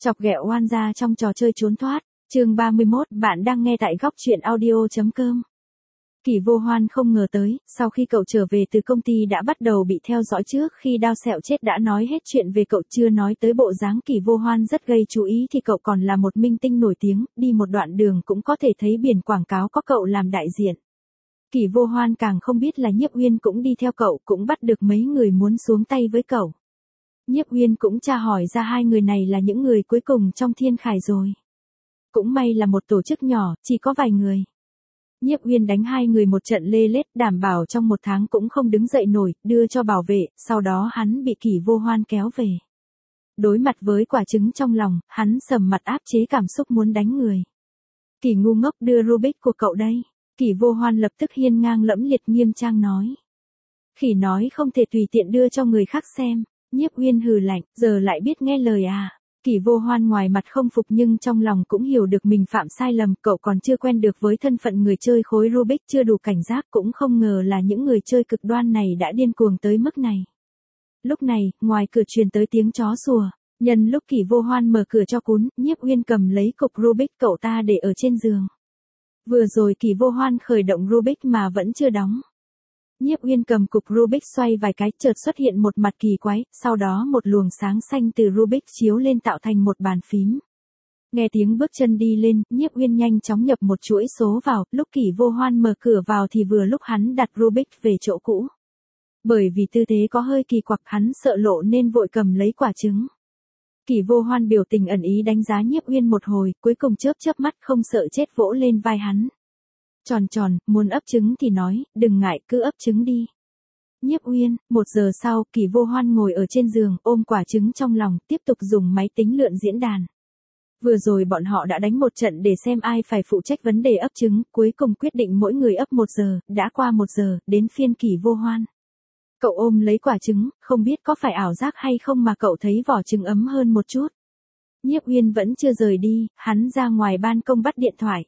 Chọc ghẹo oan gia trong trò chơi trốn thoát, chương 31, bạn đang nghe tại góc truyện audio.com. Kỷ Vô Hoan không ngờ tới, sau khi cậu trở về từ công ty đã bắt đầu bị theo dõi trước khi Đao Sẹo chết đã nói hết chuyện về cậu, chưa nói tới bộ dáng Kỷ Vô Hoan rất gây chú ý thì cậu còn là một minh tinh nổi tiếng, đi một đoạn đường cũng có thể thấy biển quảng cáo có cậu làm đại diện. Kỷ Vô Hoan càng không biết là Nhiếp Uyên cũng đi theo cậu, cũng bắt được mấy người muốn xuống tay với cậu. Nhiếp Uyên cũng tra hỏi ra hai người này là những người cuối cùng trong Thiên Khải rồi. Cũng may là một tổ chức nhỏ, chỉ có vài người. Nhiếp Uyên đánh hai người một trận lê lết, đảm bảo trong một tháng cũng không đứng dậy nổi, đưa cho bảo vệ, sau đó hắn bị Kỷ Vô Hoan kéo về. Đối mặt với quả trứng trong lòng, hắn sầm mặt áp chế cảm xúc muốn đánh người. Kỷ ngu ngốc, đưa Rubik của cậu đây. Kỷ Vô Hoan lập tức hiên ngang lẫm liệt nghiêm trang nói. Khỉ nói không thể tùy tiện đưa cho người khác xem. Nhiếp Uyên hừ lạnh, giờ lại biết nghe lời à. Kỷ Vô Hoan ngoài mặt không phục nhưng trong lòng cũng hiểu được mình phạm sai lầm, cậu còn chưa quen được với thân phận người chơi khối Rubik, chưa đủ cảnh giác, cũng không ngờ là những người chơi cực đoan này đã điên cuồng tới mức này. Lúc này, ngoài cửa truyền tới tiếng chó sủa, nhân lúc Kỷ Vô Hoan mở cửa cho cún, Nhiếp Uyên cầm lấy cục Rubik cậu ta để ở trên giường. Vừa rồi Kỷ Vô Hoan khởi động Rubik mà vẫn chưa đóng. Nhiếp Uyên cầm cục Rubik xoay vài cái, chợt xuất hiện một mặt kỳ quái, sau đó một luồng sáng xanh từ Rubik chiếu lên tạo thành một bàn phím. Nghe tiếng bước chân đi lên, Nhiếp Uyên nhanh chóng nhập một chuỗi số vào, lúc Kỷ Vô Hoan mở cửa vào thì vừa lúc hắn đặt Rubik về chỗ cũ. Bởi vì tư thế có hơi kỳ quặc, hắn sợ lộ nên vội cầm lấy quả trứng. Kỷ Vô Hoan biểu tình ẩn ý đánh giá Nhiếp Uyên một hồi, cuối cùng chớp chớp mắt không sợ chết vỗ lên vai hắn. Tròn tròn, muốn ấp trứng thì nói, đừng ngại, cứ ấp trứng đi. Nhiếp Uyên, 1 giờ sau, Kỷ Vô Hoan ngồi ở trên giường, ôm quả trứng trong lòng, tiếp tục dùng máy tính lượn diễn đàn. Vừa rồi bọn họ đã đánh một trận để xem ai phải phụ trách vấn đề ấp trứng, cuối cùng quyết định mỗi người ấp 1 giờ, đã qua 1 giờ, đến phiên Kỷ Vô Hoan. Cậu ôm lấy quả trứng, không biết có phải ảo giác hay không mà cậu thấy vỏ trứng ấm hơn một chút. Nhiếp Uyên vẫn chưa rời đi, hắn ra ngoài ban công bắt điện thoại.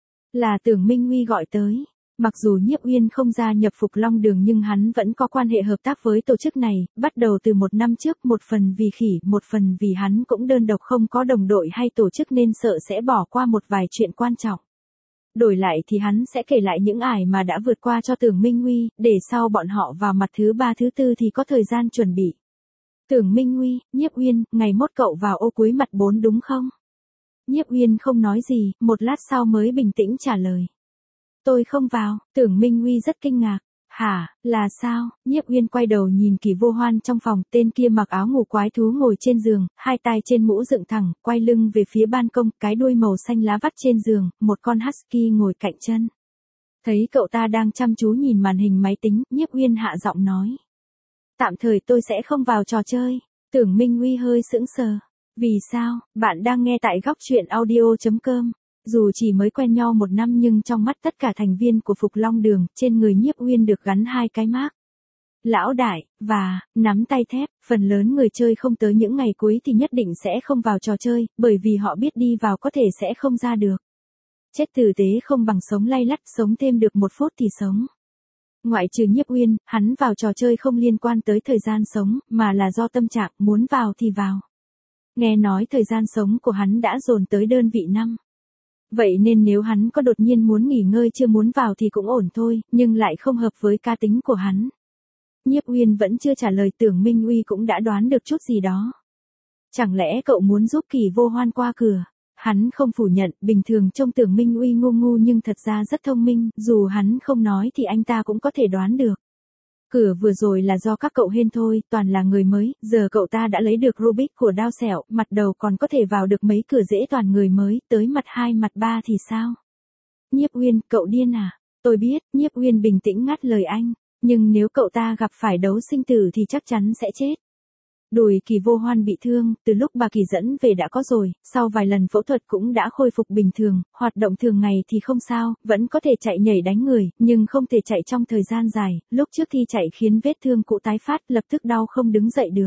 Là Tưởng Minh Huy gọi tới. Mặc dù Nhiếp Uyên không gia nhập Phục Long Đường nhưng hắn vẫn có quan hệ hợp tác với tổ chức này, bắt đầu từ 1 năm trước, một phần vì khỉ, một phần vì hắn cũng đơn độc không có đồng đội hay tổ chức nên sợ sẽ bỏ qua một vài chuyện quan trọng. Đổi lại thì hắn sẽ kể lại những ải mà đã vượt qua cho Tưởng Minh Huy, để sau bọn họ vào mặt thứ 3 thứ 4 thì có thời gian chuẩn bị. Tưởng Minh Huy, Nhiếp Uyên, ngày mốt cậu vào ô cuối mặt 4 đúng không? Nhiếp Uyên không nói gì, một lát sau mới bình tĩnh trả lời. Tôi không vào. Tưởng Minh Huy rất kinh ngạc. Hả, là sao? Nhiếp Uyên quay đầu nhìn Kỷ Vô Hoan trong phòng, tên kia mặc áo ngủ quái thú ngồi trên giường, hai tay trên mũ dựng thẳng, quay lưng về phía ban công, cái đuôi màu xanh lá vắt trên giường, một con husky ngồi cạnh chân. Thấy cậu ta đang chăm chú nhìn màn hình máy tính, Nhiếp Uyên hạ giọng nói. Tạm thời tôi sẽ không vào trò chơi. Tưởng Minh Huy hơi sững sờ. Vì sao? Bạn đang nghe tại góc truyện audio.com. Dù chỉ mới quen nhau 1 năm nhưng trong mắt tất cả thành viên của Phục Long Đường, trên người Nhiếp Uyên được gắn 2 cái mác. Lão đại, và, nắm tay thép, phần lớn người chơi không tới những ngày cuối thì nhất định sẽ không vào trò chơi, bởi vì họ biết đi vào có thể sẽ không ra được. Chết tử tế không bằng sống lay lắt, sống thêm được 1 phút thì sống. Ngoại trừ Nhiếp Uyên, hắn vào trò chơi không liên quan tới thời gian sống, mà là do tâm trạng, muốn vào thì vào. Nghe nói thời gian sống của hắn đã dồn tới đơn vị 5. Vậy nên nếu hắn có đột nhiên muốn nghỉ ngơi chưa muốn vào thì cũng ổn thôi, nhưng lại không hợp với cá tính của hắn. Nhiếp Uyên vẫn chưa trả lời, Tưởng Minh Huy cũng đã đoán được chút gì đó. Chẳng lẽ cậu muốn giúp Kỷ Vô Hoan qua cửa? Hắn không phủ nhận, bình thường trông Tưởng Minh Huy ngu ngu nhưng thật ra rất thông minh, dù hắn không nói thì anh ta cũng có thể đoán được. Cửa vừa rồi là do các cậu hên thôi, toàn là người mới, giờ cậu ta đã lấy được Rubik của Đao Sẹo, mặt đầu còn có thể vào được mấy cửa dễ, toàn người mới, tới mặt 2 mặt 3 thì sao? Nhiếp Uyên, cậu điên à? Tôi biết, Nhiếp Uyên bình tĩnh ngắt lời anh, nhưng nếu cậu ta gặp phải đấu sinh tử thì chắc chắn sẽ chết. Đùi Kỷ Vô Hoan bị thương, từ lúc bà Kỷ dẫn về đã có rồi, sau vài lần phẫu thuật cũng đã khôi phục bình thường, hoạt động thường ngày thì không sao, vẫn có thể chạy nhảy đánh người, nhưng không thể chạy trong thời gian dài, lúc trước khi chạy khiến vết thương cũ tái phát, lập tức đau không đứng dậy được.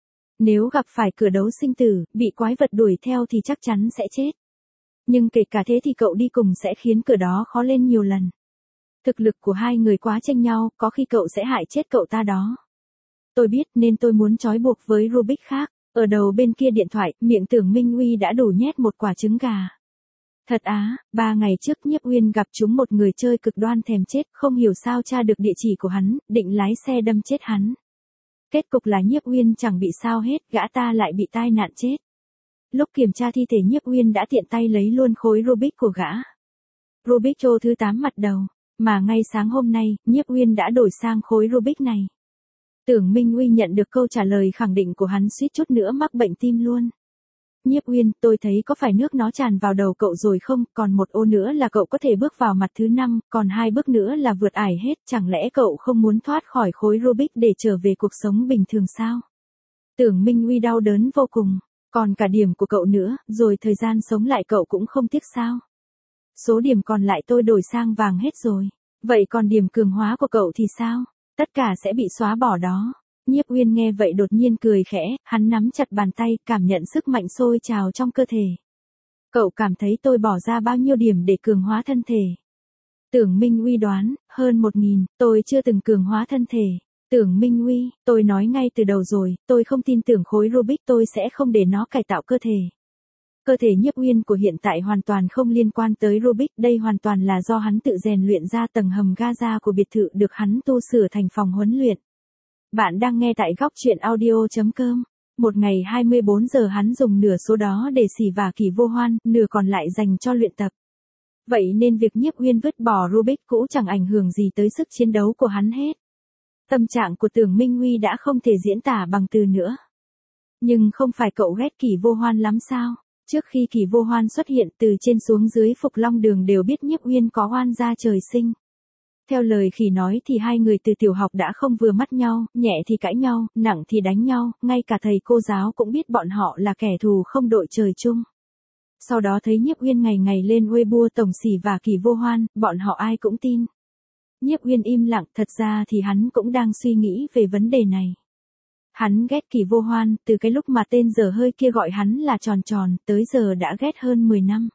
Nếu gặp phải cửa đấu sinh tử, bị quái vật đuổi theo thì chắc chắn sẽ chết. Nhưng kể cả thế thì cậu đi cùng sẽ khiến cửa đó khó lên nhiều lần. Thực lực của hai người quá chênh nhau, có khi cậu sẽ hại chết cậu ta đó. Tôi biết nên tôi muốn trói buộc với Rubik khác. Ở đầu bên kia điện thoại, miệng Tưởng Minh Uy đã đủ nhét một quả trứng gà. Thật á, 3 ngày trước Nhiếp Uyên gặp chúng một người chơi cực đoan thèm chết, không hiểu sao tra được địa chỉ của hắn, định lái xe đâm chết hắn. Kết cục là Nhiếp Uyên chẳng bị sao hết, gã ta lại bị tai nạn chết. Lúc kiểm tra thi thể Nhiếp Uyên đã tiện tay lấy luôn khối Rubik của gã. Rubik Chô thứ 8 mặt đầu, mà ngay sáng hôm nay, Nhiếp Uyên đã đổi sang khối Rubik này. Tưởng Minh Uy nhận được câu trả lời khẳng định của hắn suýt chút nữa mắc bệnh tim luôn. Nhiếp Uyên, tôi thấy có phải nước nó tràn vào đầu cậu rồi không, còn một ô nữa là cậu có thể bước vào mặt thứ 5, còn 2 bước nữa là vượt ải hết, chẳng lẽ cậu không muốn thoát khỏi khối Rubik để trở về cuộc sống bình thường sao? Tưởng Minh Uy đau đớn vô cùng, còn cả điểm của cậu nữa, rồi thời gian sống lại cậu cũng không tiếc sao? Số điểm còn lại tôi đổi sang vàng hết rồi, vậy còn điểm cường hóa của cậu thì sao? Tất cả sẽ bị xóa bỏ đó. Nhiếp Uyên nghe vậy đột nhiên cười khẽ, hắn nắm chặt bàn tay, cảm nhận sức mạnh sôi trào trong cơ thể. Cậu cảm thấy tôi bỏ ra bao nhiêu điểm để cường hóa thân thể? Tưởng Minh Uy đoán, hơn 1000, tôi chưa từng cường hóa thân thể. Tưởng Minh Uy, tôi nói ngay từ đầu rồi, tôi không tin tưởng khối Rubik tôi sẽ không để nó cải tạo cơ thể. Cơ thể Nhiếp Uyên của hiện tại hoàn toàn không liên quan tới Rubik, đây hoàn toàn là do hắn tự rèn luyện ra tầng hầm Gaza của biệt thự được hắn tu sửa thành phòng huấn luyện. Bạn đang nghe tại góc truyện audio.com. Một ngày 24 giờ hắn dùng nửa số đó để xỉ vả Kỷ Vô Hoan, nửa còn lại dành cho luyện tập. Vậy nên việc Nhiếp Uyên vứt bỏ Rubik cũ chẳng ảnh hưởng gì tới sức chiến đấu của hắn hết. Tâm trạng của Tưởng Minh Uy đã không thể diễn tả bằng từ nữa. Nhưng không phải cậu ghét Kỷ Vô Hoan lắm sao? Trước khi Kỷ Vô Hoan xuất hiện, từ trên xuống dưới Phục Long Đường đều biết Nhiếp Uyên có oan gia trời sinh. Theo lời Khỉ nói thì hai người từ tiểu học đã không vừa mắt nhau, nhẹ thì cãi nhau, nặng thì đánh nhau, ngay cả thầy cô giáo cũng biết bọn họ là kẻ thù không đội trời chung. Sau đó thấy Nhiếp Uyên ngày ngày lên Weibo tổng xỉ và Kỷ Vô Hoan, bọn họ ai cũng tin. Nhiếp Uyên im lặng, thật ra thì hắn cũng đang suy nghĩ về vấn đề này. Hắn ghét Kỷ Vô Hoan, từ cái lúc mà tên dở hơi kia gọi hắn là tròn tròn, tới giờ đã ghét hơn 10 năm.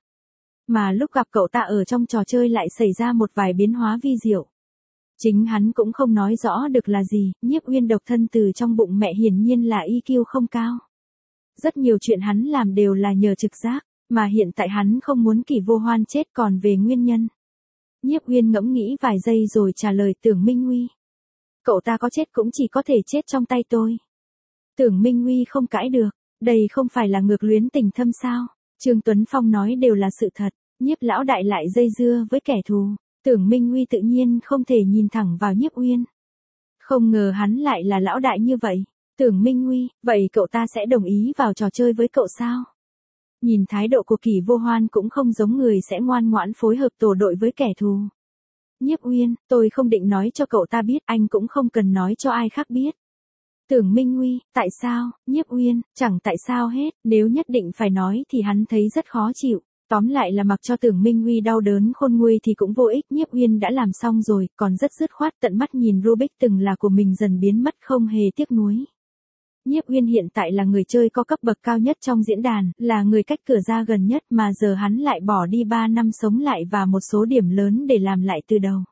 Mà lúc gặp cậu ta ở trong trò chơi lại xảy ra một vài biến hóa vi diệu. Chính hắn cũng không nói rõ được là gì, Nhiếp Uyên độc thân từ trong bụng mẹ hiển nhiên là EQ không cao. Rất nhiều chuyện hắn làm đều là nhờ trực giác, mà hiện tại hắn không muốn Kỷ Vô Hoan chết, còn về nguyên nhân. Nhiếp Uyên ngẫm nghĩ vài giây rồi trả lời Tưởng Minh Uy. Cậu ta có chết cũng chỉ có thể chết trong tay tôi. Tưởng Minh Uy không cãi được, đây không phải là ngược luyến tình thâm sao? Trương Tuấn Phong nói đều là sự thật, Nhiếp lão đại lại dây dưa với kẻ thù. Tưởng Minh Uy tự nhiên không thể nhìn thẳng vào Nhiếp Uyên. Không ngờ hắn lại là lão đại như vậy. Tưởng Minh Uy, vậy cậu ta sẽ đồng ý vào trò chơi với cậu sao? Nhìn thái độ của Kỷ Vô Hoan cũng không giống người sẽ ngoan ngoãn phối hợp tổ đội với kẻ thù. Nhiếp Uyên, tôi không định nói cho cậu ta biết, anh cũng không cần nói cho ai khác biết. Tưởng Minh Uy, tại sao? Nhiếp Uyên, chẳng tại sao hết, nếu nhất định phải nói thì hắn thấy rất khó chịu. Tóm lại là mặc cho Tưởng Minh Uy đau đớn khôn nguôi thì cũng vô ích, Nhiếp Uyên đã làm xong rồi, còn rất dứt khoát tận mắt nhìn Rubik từng là của mình dần biến mất không hề tiếc nuối. Nhiếp Uyên hiện tại là người chơi có cấp bậc cao nhất trong diễn đàn, là người cách cửa ra gần nhất mà giờ hắn lại bỏ đi 3 năm sống lại và một số điểm lớn để làm lại từ đầu.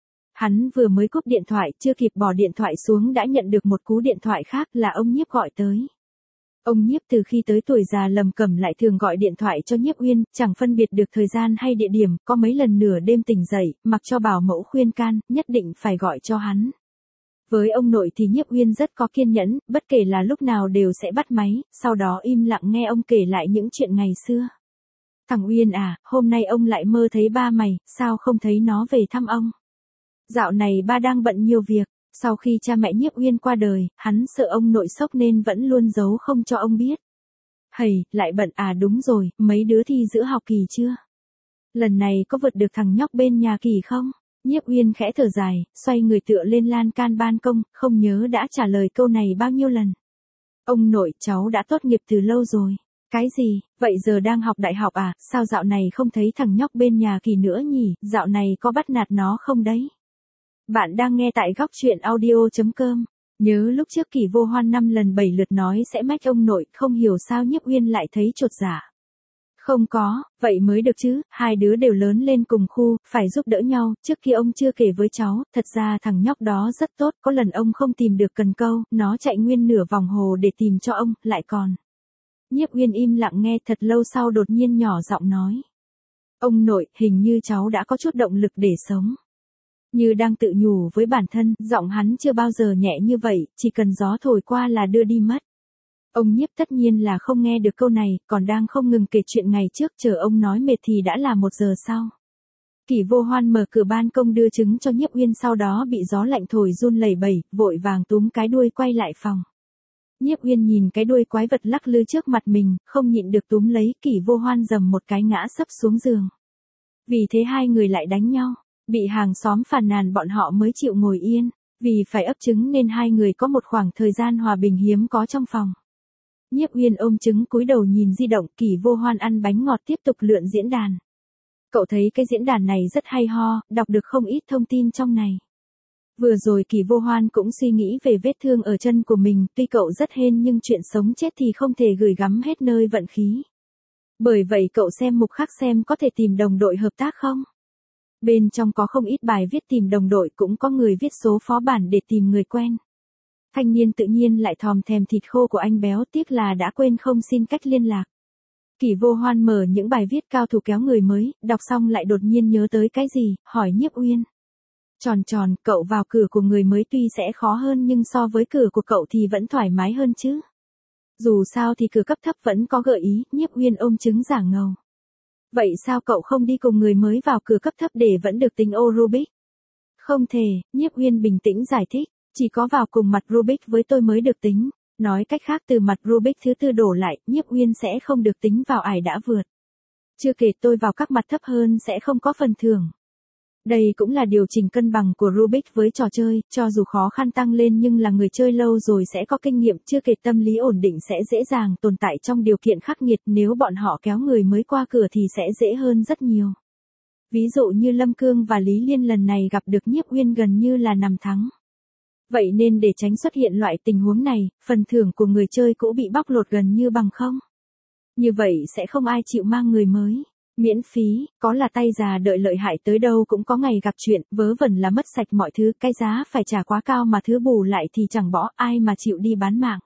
Hắn vừa mới cúp điện thoại, chưa kịp bỏ điện thoại xuống đã nhận được một cú điện thoại khác, là ông Nhiếp gọi tới. Ông Nhiếp từ khi tới tuổi già lầm cẩm lại thường gọi điện thoại cho Nhiếp Uyên, chẳng phân biệt được thời gian hay địa điểm, có mấy lần nửa đêm tỉnh dậy, mặc cho bảo mẫu khuyên can, nhất định phải gọi cho hắn. Với ông nội thì Nhiếp Uyên rất có kiên nhẫn, bất kể là lúc nào đều sẽ bắt máy, sau đó im lặng nghe ông kể lại những chuyện ngày xưa. Thằng Uyên à, hôm nay ông lại mơ thấy ba mày, sao không thấy nó về thăm ông? Dạo này ba đang bận nhiều việc, sau khi cha mẹ Nhiếp Uyên qua đời, hắn sợ ông nội sốc nên vẫn luôn giấu không cho ông biết. Hầy, lại bận à, đúng rồi, mấy đứa thi giữa học kỳ chưa? Lần này có vượt được thằng nhóc bên nhà Kỳ không? Nhiếp Uyên khẽ thở dài, xoay người tựa lên lan can ban công, không nhớ đã trả lời câu này bao nhiêu lần. Ông nội, cháu đã tốt nghiệp từ lâu rồi. Cái gì, vậy giờ đang học đại học à, sao dạo này không thấy thằng nhóc bên nhà Kỳ nữa nhỉ, dạo này có bắt nạt nó không đấy? Bạn đang nghe tại góc truyện audio.com. Nhớ lúc trước Kỷ Vô Hoan 5 lần 7 lượt nói sẽ mách ông nội, không hiểu sao Nhiếp Uyên lại thấy chột dạ. Không có, vậy mới được chứ, hai đứa đều lớn lên cùng khu, phải giúp đỡ nhau, trước kia ông chưa kể với cháu, thật ra thằng nhóc đó rất tốt, có lần ông không tìm được cần câu, nó chạy nguyên nửa vòng hồ để tìm cho ông, lại còn Nhiếp Uyên im lặng nghe thật lâu sau đột nhiên nhỏ giọng nói. Ông nội, hình như cháu đã có chút động lực để sống. Như đang tự nhủ với bản thân, giọng hắn chưa bao giờ nhẹ như vậy, chỉ cần gió thổi qua là đưa đi mất. Ông Nhiếp tất nhiên là không nghe được câu này, còn đang không ngừng kể chuyện ngày trước, chờ ông nói mệt thì đã là 1 giờ sau. Kỷ Vô Hoan mở cửa ban công đưa trứng cho Nhiếp Uyên, sau đó bị gió lạnh thổi run lẩy bẩy, vội vàng túm cái đuôi quay lại phòng. Nhiếp Uyên nhìn cái đuôi quái vật lắc lư trước mặt mình, không nhịn được túm lấy, Kỷ Vô Hoan dầm một cái ngã sấp xuống giường. Vì thế hai người lại đánh nhau, bị hàng xóm phàn nàn bọn họ mới chịu ngồi yên, vì phải ấp trứng nên hai người có một khoảng thời gian hòa bình hiếm có trong phòng. Nhiếp Uyên ôm trứng cúi đầu nhìn di động, Kỷ Vô Hoan ăn bánh ngọt tiếp tục lượn diễn đàn. Cậu thấy cái diễn đàn này rất hay ho, đọc được không ít thông tin trong này. Vừa rồi Kỷ Vô Hoan cũng suy nghĩ về vết thương ở chân của mình, tuy cậu rất hên nhưng chuyện sống chết thì không thể gửi gắm hết nơi vận khí. Bởi vậy cậu xem mục khác xem có thể tìm đồng đội hợp tác không? Bên trong có không ít bài viết tìm đồng đội, cũng có người viết số phó bản để tìm người quen. Thanh niên tự nhiên lại thòm thèm thịt khô của anh béo, tiếc là đã quên không xin cách liên lạc. Kỷ Vô Hoan mở những bài viết cao thủ kéo người mới, đọc xong lại đột nhiên nhớ tới cái gì, hỏi Nhiếp Uyên. Tròn, cậu vào cửa của người mới tuy sẽ khó hơn nhưng so với cửa của cậu thì vẫn thoải mái hơn chứ. Dù sao thì cửa cấp thấp vẫn có gợi ý, Nhiếp Uyên ôm trứng giả ngầu. Vậy sao cậu không đi cùng người mới vào cửa cấp thấp để vẫn được tính ô Rubik? Không thể, Nhiếp Uyên bình tĩnh giải thích, chỉ có vào cùng mặt Rubik với tôi mới được tính. Nói cách khác, từ mặt Rubik thứ 4 đổ lại, Nhiếp Uyên sẽ không được tính vào ải đã vượt. Chưa kể tôi vào các mặt thấp hơn sẽ không có phần thưởng. Đây cũng là điều chỉnh cân bằng của Rubik với trò chơi, cho dù khó khăn tăng lên nhưng là người chơi lâu rồi sẽ có kinh nghiệm, chưa kể tâm lý ổn định sẽ dễ dàng tồn tại trong điều kiện khắc nghiệt, nếu bọn họ kéo người mới qua cửa thì sẽ dễ hơn rất nhiều. Ví dụ như Lâm Cương và Lý Liên lần này gặp được Nhiếp Uyên gần như là nằm thắng. Vậy nên để tránh xuất hiện loại tình huống này, phần thưởng của người chơi cũ bị bóc lột gần như bằng không. Như vậy sẽ không ai chịu mang người mới. Miễn phí, có là tay già đợi lợi hại tới đâu cũng có ngày gặp chuyện, vớ vẩn là mất sạch mọi thứ, cái giá phải trả quá cao mà thứ bù lại thì chẳng bỏ, ai mà chịu đi bán mạng.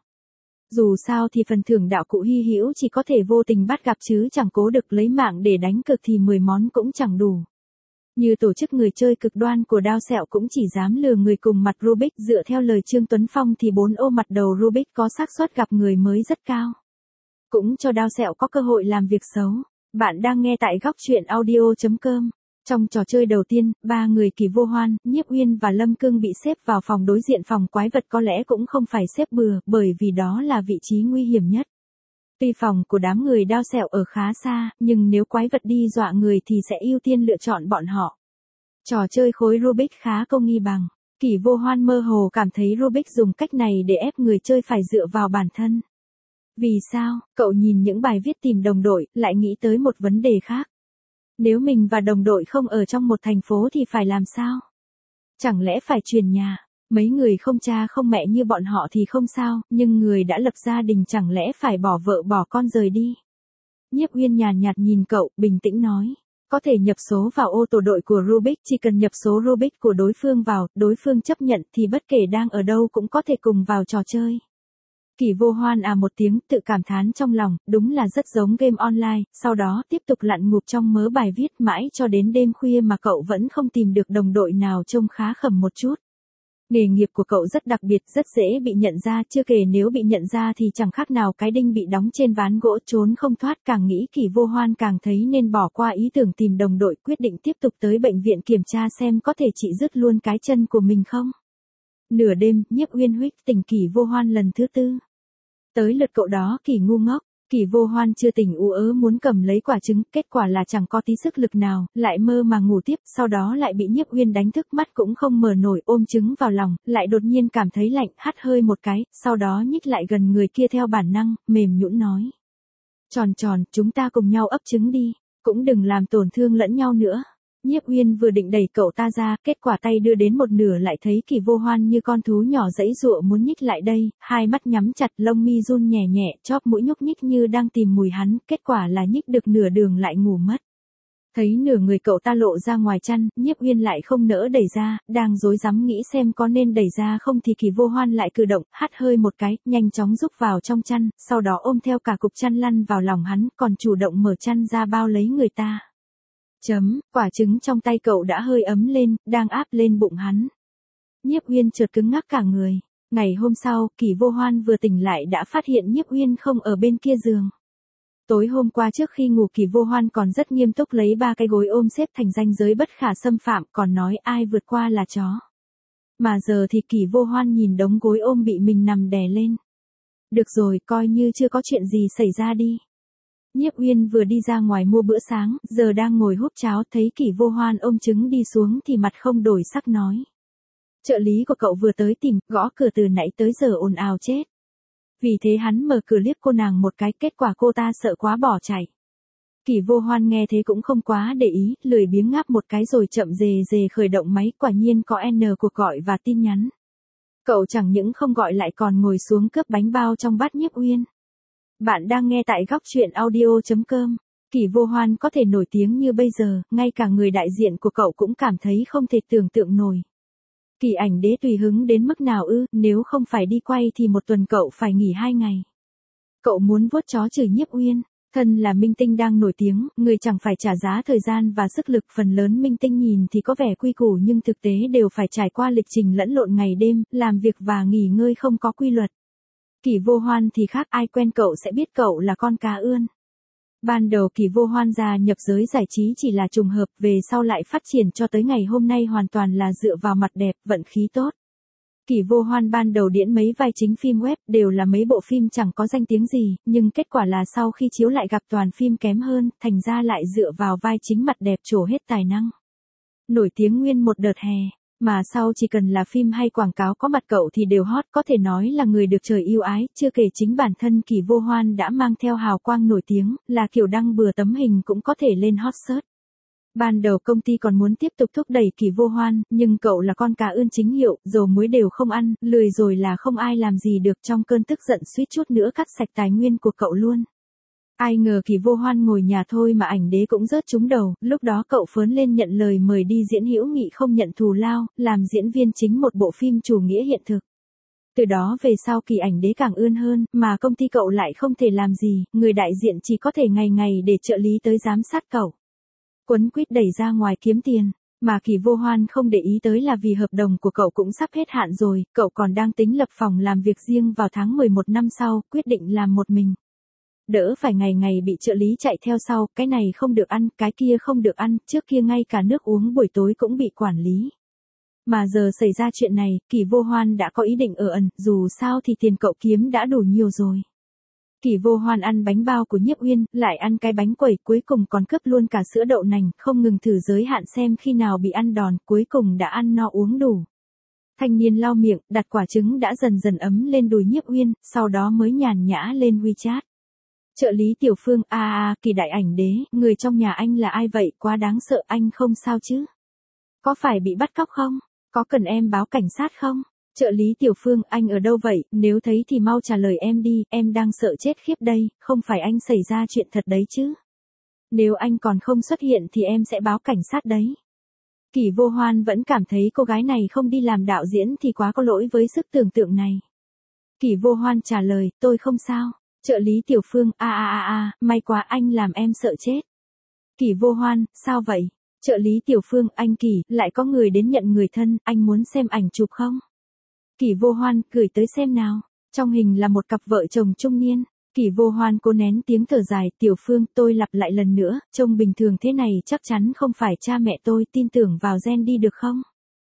Dù sao thì phần thưởng đạo cụ hy hữu chỉ có thể vô tình bắt gặp chứ chẳng cố được lấy mạng để đánh cược thì 10 món cũng chẳng đủ. Như tổ chức người chơi cực đoan của Đao Sẹo cũng chỉ dám lừa người cùng mặt Rubik, dựa theo lời Trương Tuấn Phong thì 4 ô mặt đầu Rubik có xác suất gặp người mới rất cao. Cũng cho Đao Sẹo có cơ hội làm việc xấu. Bạn đang nghe tại góc truyện audio.com. Trong trò chơi đầu tiên, 3 người Kỷ Vô Hoan, Nhiếp Uyên và Lâm Cương bị xếp vào phòng đối diện phòng quái vật, có lẽ cũng không phải xếp bừa, bởi vì đó là vị trí nguy hiểm nhất. Tuy phòng của đám người Đao Sẹo ở khá xa, nhưng nếu quái vật đi dọa người thì sẽ ưu tiên lựa chọn bọn họ. Trò chơi khối Rubik khá công nghi bằng. Kỷ Vô Hoan mơ hồ cảm thấy Rubik dùng cách này để ép người chơi phải dựa vào bản thân. Vì sao? Cậu nhìn những bài viết tìm đồng đội, lại nghĩ tới một vấn đề khác. Nếu mình và đồng đội không ở trong một thành phố thì phải làm sao? Chẳng lẽ phải chuyển nhà? Mấy người không cha không mẹ như bọn họ thì không sao, nhưng người đã lập gia đình chẳng lẽ phải bỏ vợ bỏ con rời đi? Nhiếp Uyên nhàn nhạt nhìn cậu, bình tĩnh nói. Có thể nhập số vào ô tổ đội của Rubik, chỉ cần nhập số Rubik của đối phương vào, đối phương chấp nhận thì bất kể đang ở đâu cũng có thể cùng vào trò chơi. Kỷ Vô Hoan một tiếng, tự cảm thán trong lòng, đúng là rất giống game online, sau đó tiếp tục lặn ngụp trong mớ bài viết mãi cho đến đêm khuya mà cậu vẫn không tìm được đồng đội nào trông khá khẩm một chút. Nghề nghiệp của cậu rất đặc biệt, rất dễ bị nhận ra, chưa kể nếu bị nhận ra thì chẳng khác nào cái đinh bị đóng trên ván gỗ, trốn không thoát. Càng nghĩ Kỷ Vô Hoan càng thấy nên bỏ qua ý tưởng tìm đồng đội, quyết định tiếp tục tới bệnh viện kiểm tra xem có thể trị dứt luôn cái chân của mình không. Nửa đêm, Nhiếp Uyên huých tỉnh Kỷ Vô Hoan lần thứ 4. Tới lượt cậu đó, Kỷ ngu ngốc. Kỷ Vô Hoan chưa tỉnh ú ớ muốn cầm lấy quả trứng, kết quả là chẳng có tí sức lực nào, lại mơ mà ngủ tiếp, sau đó lại bị Nhiếp Uyên đánh thức, mắt cũng không mở nổi, ôm trứng vào lòng, lại đột nhiên cảm thấy lạnh, hắt hơi một cái, sau đó nhích lại gần người kia theo bản năng, mềm nhũn nói. Tròn, chúng ta cùng nhau ấp trứng đi, cũng đừng làm tổn thương lẫn nhau nữa. Nhiếp Uyên vừa định đẩy cậu ta ra, kết quả tay đưa đến một nửa lại thấy Kỷ Vô Hoan như con thú nhỏ giãy giụa muốn nhích lại đây, hai mắt nhắm chặt, lông mi run nhẹ nhẹ, chóp mũi nhúc nhích như đang tìm mùi hắn, kết quả là nhích được nửa đường lại ngủ mất. Thấy nửa người cậu ta lộ ra ngoài chăn, Nhiếp Uyên lại không nỡ đẩy ra, đang rối rắm nghĩ xem có nên đẩy ra không thì Kỳ Vô Hoan lại cử động, hắt hơi một cái, nhanh chóng rúc vào trong chăn, sau đó ôm theo cả cục chăn lăn vào lòng hắn, còn chủ động mở chăn ra bao lấy người ta. Quả trứng trong tay cậu đã hơi ấm lên, đang áp lên bụng hắn. Nhiếp Uyên chợt cứng ngắc cả người. Ngày hôm sau, Kỳ Vô Hoan vừa tỉnh lại đã phát hiện Nhiếp Uyên không ở bên kia giường. Tối hôm qua trước khi ngủ Kỳ Vô Hoan còn rất nghiêm túc lấy 3 cái gối ôm xếp thành ranh giới bất khả xâm phạm, còn nói ai vượt qua là chó. Mà giờ thì Kỳ Vô Hoan nhìn đống gối ôm bị mình nằm đè lên. Được rồi, coi như chưa có chuyện gì xảy ra đi. Nhiếp Uyên vừa đi ra ngoài mua bữa sáng, giờ đang ngồi húp cháo, thấy Kỳ Vô Hoan ôm trứng đi xuống thì mặt không đổi sắc nói. Trợ lý của cậu vừa tới tìm, gõ cửa từ nãy tới giờ ồn ào chết. Vì thế hắn mở cửa liếc cô nàng một cái, kết quả cô ta sợ quá bỏ chạy. Kỳ Vô Hoan nghe thế cũng không quá để ý, lười biếng ngáp một cái rồi chậm rề rề khởi động máy, quả nhiên có N cuộc gọi và tin nhắn. Cậu chẳng những không gọi lại còn ngồi xuống cướp bánh bao trong bát Nhiếp Uyên. Bạn đang nghe tại góc truyện audio.com. Kỳ Vô Hoan có thể nổi tiếng như bây giờ, ngay cả người đại diện của cậu cũng cảm thấy không thể tưởng tượng nổi. Kỳ Ảnh Đế tùy hứng đến mức nào ư, nếu không phải đi quay thì một tuần cậu phải nghỉ 2 ngày. Cậu muốn vuốt chó chửi Nhiếp Uyên, thân là minh tinh đang nổi tiếng, người chẳng phải trả giá thời gian và sức lực, phần lớn minh tinh nhìn thì có vẻ quy củ nhưng thực tế đều phải trải qua lịch trình lẫn lộn ngày đêm, làm việc và nghỉ ngơi không có quy luật. Kỳ Vô Hoan thì khác, ai quen cậu sẽ biết cậu là con cá ươn. Ban đầu Kỳ Vô Hoan gia nhập giới giải trí chỉ là trùng hợp, về sau lại phát triển cho tới ngày hôm nay hoàn toàn là dựa vào mặt đẹp, vận khí tốt. Kỳ Vô Hoan ban đầu diễn mấy vai chính phim web, đều là mấy bộ phim chẳng có danh tiếng gì, nhưng kết quả là sau khi chiếu lại gặp toàn phim kém hơn, thành ra lại dựa vào vai chính mặt đẹp trổ hết tài năng. Nổi tiếng nguyên một đợt hè, mà sau chỉ cần là phim hay quảng cáo có mặt cậu thì đều hot, có thể nói là người được trời yêu ái, chưa kể chính bản thân Kỳ Vô Hoan đã mang theo hào quang nổi tiếng, là kiểu đăng bừa tấm hình cũng có thể lên hot search. Ban đầu công ty còn muốn tiếp tục thúc đẩy Kỳ Vô Hoan, nhưng cậu là con cá ươn chính hiệu, dầu muối đều không ăn, lười rồi là không ai làm gì được, trong cơn tức giận suýt chút nữa cắt sạch tài nguyên của cậu luôn. Ai ngờ Kỳ Vô Hoan ngồi nhà thôi mà ảnh đế cũng rớt trúng đầu, lúc đó cậu phớn lên nhận lời mời đi diễn hữu nghị không nhận thù lao, làm diễn viên chính một bộ phim chủ nghĩa hiện thực. Từ đó về sau Kỳ ảnh đế càng ươn hơn, mà công ty cậu lại không thể làm gì, người đại diện chỉ có thể ngày ngày để trợ lý tới giám sát cậu. Quấn quýt đẩy ra ngoài kiếm tiền, mà Kỳ Vô Hoan không để ý tới là vì hợp đồng của cậu cũng sắp hết hạn rồi, cậu còn đang tính lập phòng làm việc riêng vào tháng 11 năm sau, quyết định làm một mình. Đỡ phải ngày ngày bị trợ lý chạy theo sau, cái này không được ăn, cái kia không được ăn, trước kia ngay cả nước uống buổi tối cũng bị quản lý. Mà giờ xảy ra chuyện này, Kỳ Vô Hoan đã có ý định ở ẩn, dù sao thì tiền cậu kiếm đã đủ nhiều rồi. Kỳ Vô Hoan ăn bánh bao của Nhiếp Uyên, lại ăn cái bánh quẩy, cuối cùng còn cướp luôn cả sữa đậu nành, không ngừng thử giới hạn xem khi nào bị ăn đòn, cuối cùng đã ăn no uống đủ. Thanh niên lau miệng, đặt quả trứng đã dần dần ấm lên đùi Nhiếp Uyên, sau đó mới nhàn nhã lên WeChat. Trợ lý Tiểu Phương, Kỳ đại ảnh đế, người trong nhà anh là ai vậy, quá đáng sợ, anh không sao chứ? Có phải bị bắt cóc không? Có cần em báo cảnh sát không? Trợ lý Tiểu Phương, anh ở đâu vậy, nếu thấy thì mau trả lời em đi, em đang sợ chết khiếp đây, không phải anh xảy ra chuyện thật đấy chứ? Nếu anh còn không xuất hiện thì em sẽ báo cảnh sát đấy. Kỳ Vô Hoan vẫn cảm thấy cô gái này không đi làm đạo diễn thì quá có lỗi với sức tưởng tượng này. Kỳ Vô Hoan trả lời, tôi không sao. Trợ lý Tiểu Phương, may quá, anh làm em sợ chết. Kỳ Vô Hoan, sao vậy? Trợ lý Tiểu Phương, anh Kỳ, lại có người đến nhận người thân, anh muốn xem ảnh chụp không? Kỳ Vô Hoan, gửi tới xem nào. Trong hình là một cặp vợ chồng trung niên. Kỳ Vô Hoan cố nén tiếng thở dài, Tiểu Phương, tôi lặp lại lần nữa, trông bình thường thế này chắc chắn không phải cha mẹ tôi, tin tưởng vào gen đi được không?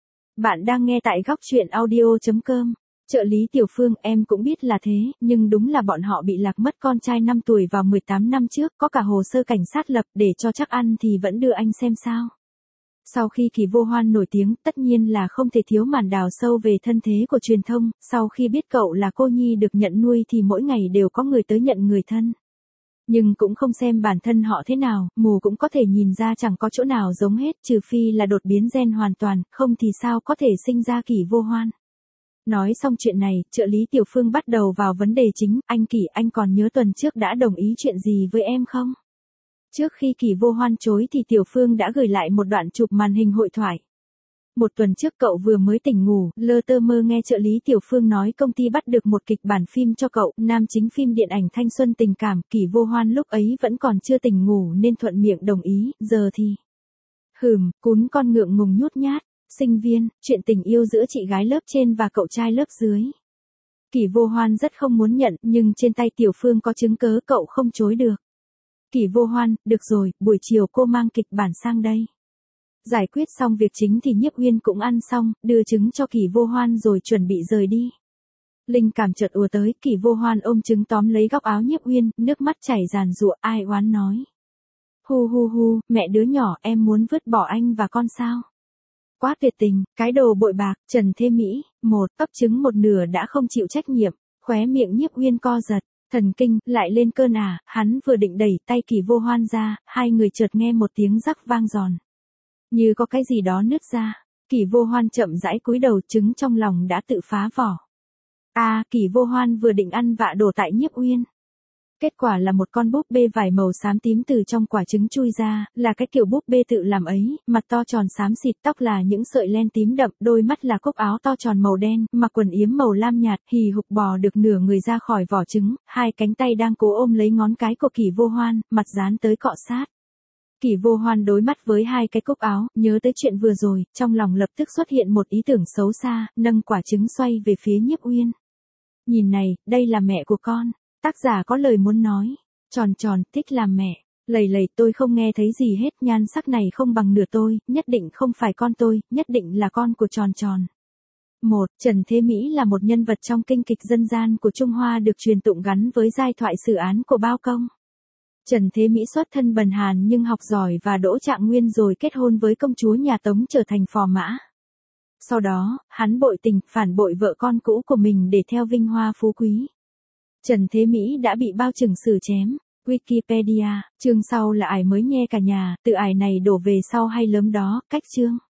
Bạn đang nghe tại góc truyện audio.com. Trợ lý Tiểu Phương, em cũng biết là thế, nhưng đúng là bọn họ bị lạc mất con trai 5 tuổi vào 18 năm trước, có cả hồ sơ cảnh sát lập, để cho chắc ăn thì vẫn đưa anh xem sao. Sau khi Kỳ Vô Hoan nổi tiếng, tất nhiên là không thể thiếu màn đào sâu về thân thế của truyền thông, sau khi biết cậu là cô nhi được nhận nuôi thì mỗi ngày đều có người tới nhận người thân. Nhưng cũng không xem bản thân họ thế nào, mù cũng có thể nhìn ra chẳng có chỗ nào giống hết, trừ phi là đột biến gen hoàn toàn, không thì sao có thể sinh ra Kỳ Vô Hoan. Nói xong chuyện này, trợ lý Tiểu Phương bắt đầu vào vấn đề chính, anh Kỳ, anh còn nhớ tuần trước đã đồng ý chuyện gì với em không? Trước khi Kỷ Vô Hoan chối thì Tiểu Phương đã gửi lại một đoạn chụp màn hình hội thoại. Một tuần trước cậu vừa mới tỉnh ngủ, lơ tơ mơ nghe trợ lý Tiểu Phương nói công ty bắt được một kịch bản phim cho cậu, nam chính phim điện ảnh thanh xuân tình cảm, Kỷ Vô Hoan lúc ấy vẫn còn chưa tỉnh ngủ nên thuận miệng đồng ý, giờ thì. Cún con ngượng ngùng nhút nhát, sinh viên, chuyện tình yêu giữa chị gái lớp trên và cậu trai lớp dưới. Kỷ Vô Hoan rất không muốn nhận, nhưng trên tay Tiểu Phương có chứng cớ cậu không chối được. Kỷ Vô Hoan, được rồi, buổi chiều cô mang kịch bản sang đây. Giải quyết xong việc chính thì Nhiếp Uyên cũng ăn xong, đưa trứng cho Kỷ Vô Hoan rồi chuẩn bị rời đi. Linh cảm chợt ùa tới, Kỷ Vô Hoan ôm trứng tóm lấy góc áo Nhiếp Uyên, nước mắt chảy ràn rụa, ai oán nói. Hu, mẹ đứa nhỏ, em muốn vứt bỏ anh và con sao? Quá tuyệt tình, cái đồ bội bạc, Trần Thế Mỹ, ấp trứng một nửa đã không chịu trách nhiệm, khóe miệng Nhiếp Uyên co giật, thần kinh, lại lên cơn à, hắn vừa định đẩy tay Kỷ Vô Hoan ra, hai người chợt nghe một tiếng rắc vang giòn. Như có cái gì đó nứt ra, Kỷ Vô Hoan chậm rãi cúi đầu, trứng trong lòng đã tự phá vỏ. Kỷ Vô Hoan vừa định ăn vạ đổ tại Nhiếp Uyên. Kết quả là một con búp bê vải màu xám tím từ trong quả trứng chui ra, là cái kiểu búp bê tự làm ấy, mặt to tròn xám xịt, tóc là những sợi len tím đậm, đôi mắt là cúc áo to tròn màu đen, mặc quần yếm màu lam nhạt, hì hục bò được nửa người ra khỏi vỏ trứng, hai cánh tay đang cố ôm lấy ngón cái của Kỷ Vô Hoan, mặt dán tới cọ sát. Kỷ Vô Hoan đối mắt với hai cái cúc áo, nhớ tới chuyện vừa rồi, trong lòng lập tức xuất hiện một ý tưởng xấu xa, nâng quả trứng xoay về phía Nhiếp Uyên. Nhìn này, đây là mẹ của con. Tác giả có lời muốn nói. Tròn, thích làm mẹ. Lầy, tôi không nghe thấy gì hết, nhan sắc này không bằng nửa tôi, nhất định không phải con tôi, nhất định là con của Tròn. Trần Thế Mỹ là một nhân vật trong kinh kịch dân gian của Trung Hoa được truyền tụng gắn với giai thoại sử án của Bao Công. Trần Thế Mỹ xuất thân bần hàn nhưng học giỏi và đỗ trạng nguyên rồi kết hôn với công chúa nhà Tống trở thành phò mã. Sau đó, hắn bội tình, phản bội vợ con cũ của mình để theo vinh hoa phú quý. Trần Thế Mỹ đã bị bao trừng xử chém. Wikipedia, chương sau là ải mới nghe cả nhà, từ ải này đổ về sau hay lớn đó, cách chương.